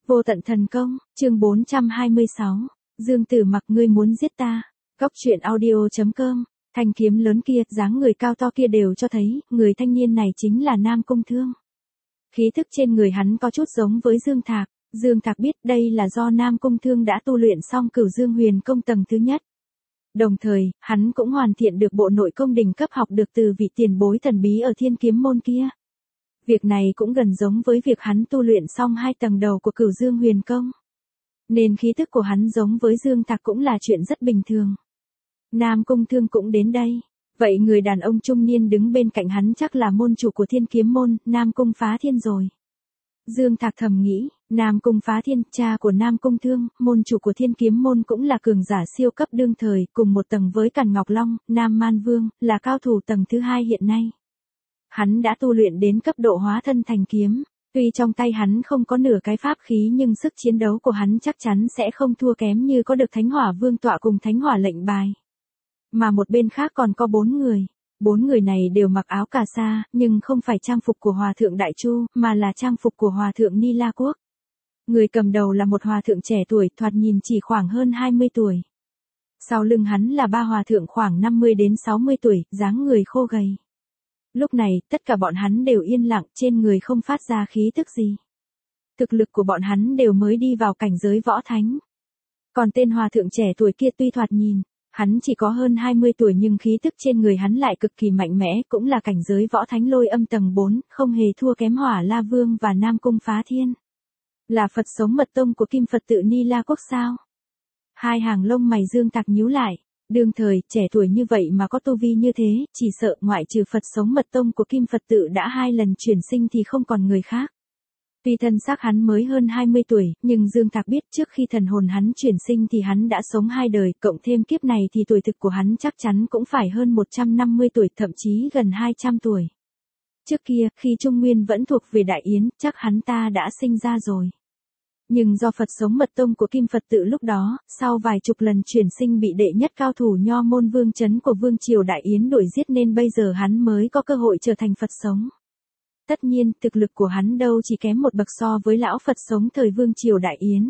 Vô tận thần công, chương 426. Dương Tử Mặc, ngươi muốn giết ta. Góc truyện audio.com. Thanh kiếm lớn kia, dáng người cao to kia đều cho thấy, người thanh niên này chính là Nam Cung Thương. Khí thức trên người hắn có chút giống với Dương Thạc. Dương Thạc biết đây là do Nam Cung Thương đã tu luyện xong Cửu Dương Huyền Công tầng thứ nhất. Đồng thời, hắn cũng hoàn thiện được bộ nội công đỉnh cấp học được từ vị tiền bối thần bí ở Thiên Kiếm Môn kia. Việc này cũng gần giống với việc hắn tu luyện xong 2 tầng đầu của Cửu Dương Huyền Công. Nên khí tức của hắn giống với Dương Thạc cũng là chuyện rất bình thường. Nam Cung Thương cũng đến đây. Vậy người đàn ông trung niên đứng bên cạnh hắn chắc là môn chủ của Thiên Kiếm Môn, Nam Cung Phá Thiên rồi. Dương Thạc thầm nghĩ, Nam Cung Phá Thiên, cha của Nam Cung Thương, môn chủ của Thiên Kiếm Môn cũng là cường giả siêu cấp đương thời, cùng một tầng với Càn Ngọc Long, Nam Man Vương, là cao thủ tầng thứ 2 hiện nay. Hắn đã tu luyện đến cấp độ hóa thân thành kiếm, tuy trong tay hắn không có nửa cái pháp khí nhưng sức chiến đấu của hắn chắc chắn sẽ không thua kém như có được Thánh Hỏa Vương tọa cùng Thánh Hỏa lệnh bài. Mà một bên khác còn có 4 người. 4 người này đều mặc áo cà sa, nhưng không phải trang phục của Hòa Thượng Đại Chu, mà là trang phục của Hòa Thượng Ni La Quốc. Người cầm đầu là một hòa thượng trẻ tuổi, thoạt nhìn chỉ khoảng hơn 20 tuổi. Sau lưng hắn là 3 hòa thượng khoảng 50 đến 60 tuổi, dáng người khô gầy. Lúc này, tất cả bọn hắn đều yên lặng, trên người không phát ra khí tức gì. Thực lực của bọn hắn đều mới đi vào cảnh giới võ thánh. Còn tên hòa thượng trẻ tuổi kia tuy thoạt nhìn, hắn chỉ có hơn 20 tuổi nhưng khí tức trên người hắn lại cực kỳ mạnh mẽ, cũng là cảnh giới võ thánh Lôi Âm tầng 4, không hề thua kém Hỏa La Vương và Nam Cung Phá Thiên. Là Phật Sống Mật Tông của Kim Phật Tự Ni La Quốc sao? Hai hàng lông mày Dương Thạc nhíu lại. Đương thời, trẻ tuổi như vậy mà có tu vi như thế, chỉ sợ ngoại trừ Phật Sống Mật Tông của Kim Phật Tự đã 2 lần chuyển sinh thì không còn người khác. Tuy thân xác hắn mới hơn 20 tuổi, nhưng Dương Thạc biết trước khi thần hồn hắn chuyển sinh thì hắn đã sống 2 đời, cộng thêm kiếp này thì tuổi thực của hắn chắc chắn cũng phải hơn 150 tuổi, thậm chí gần 200 tuổi. Trước kia, khi Trung Nguyên vẫn thuộc về Đại Yến, chắc hắn ta đã sinh ra rồi. Nhưng do Phật Sống Mật Tông của Kim Phật Tự lúc đó, sau vài chục lần chuyển sinh bị đệ nhất cao thủ Nho Môn Vương Chấn của Vương Triều Đại Yến đuổi giết nên bây giờ hắn mới có cơ hội trở thành Phật Sống. Tất nhiên, thực lực của hắn đâu chỉ kém một bậc so với lão Phật Sống thời Vương Triều Đại Yến.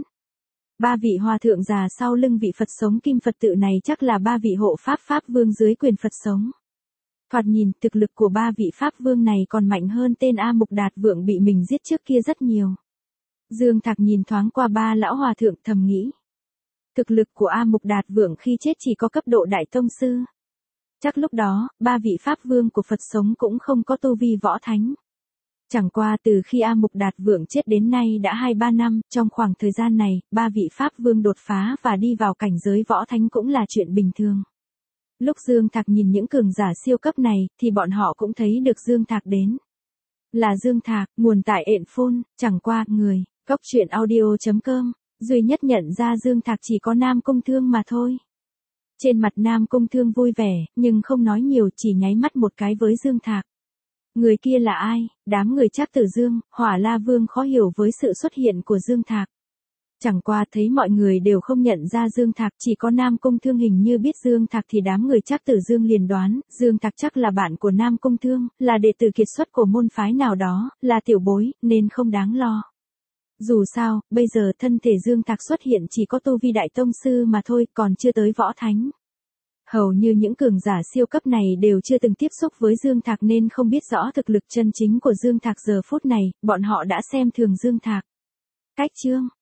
3 vị hòa thượng già sau lưng vị Phật Sống Kim Phật Tự này chắc là 3 vị hộ Pháp Vương dưới quyền Phật Sống. Thoạt nhìn, thực lực của 3 vị Pháp Vương này còn mạnh hơn tên A Mục Đạt Vượng bị mình giết trước kia rất nhiều. Dương Thạc nhìn thoáng qua 3 lão hòa thượng thầm nghĩ. Thực lực của A Mục Đạt Vượng khi chết chỉ có cấp độ Đại Tông Sư. Chắc lúc đó, 3 vị Pháp Vương của Phật Sống cũng không có tu vi võ thánh. Chẳng qua từ khi A Mục Đạt Vượng chết đến nay đã 2-3 năm, trong khoảng thời gian này, 3 vị Pháp Vương đột phá và đi vào cảnh giới võ thánh cũng là chuyện bình thường. Lúc Dương Thạc nhìn những cường giả siêu cấp này, thì bọn họ cũng thấy được Dương Thạc đến. Là Dương Thạc, nguồn tại ện phôn, chẳng qua, người. Góc truyện audio.com, duy nhất nhận ra Dương Thạc chỉ có Nam Cung Thương mà thôi. Trên mặt Nam Cung Thương vui vẻ, nhưng không nói nhiều, chỉ nháy mắt một cái với Dương Thạc. Người kia là ai? Đám người Trác Tử Dương, Hỏa La Vương khó hiểu với sự xuất hiện của Dương Thạc. Chẳng qua thấy mọi người đều không nhận ra Dương Thạc, chỉ có Nam Cung Thương hình như biết Dương Thạc thì đám người Trác Tử Dương liền đoán, Dương Thạc chắc là bạn của Nam Cung Thương, là đệ tử kiệt xuất của môn phái nào đó, là tiểu bối, nên không đáng lo. Dù sao, bây giờ thân thể Dương Thạc xuất hiện chỉ có tu vi Đại Tông Sư mà thôi, còn chưa tới võ thánh. Hầu như những cường giả siêu cấp này đều chưa từng tiếp xúc với Dương Thạc nên không biết rõ thực lực chân chính của Dương Thạc giờ phút này, bọn họ đã xem thường Dương Thạc. Cách chương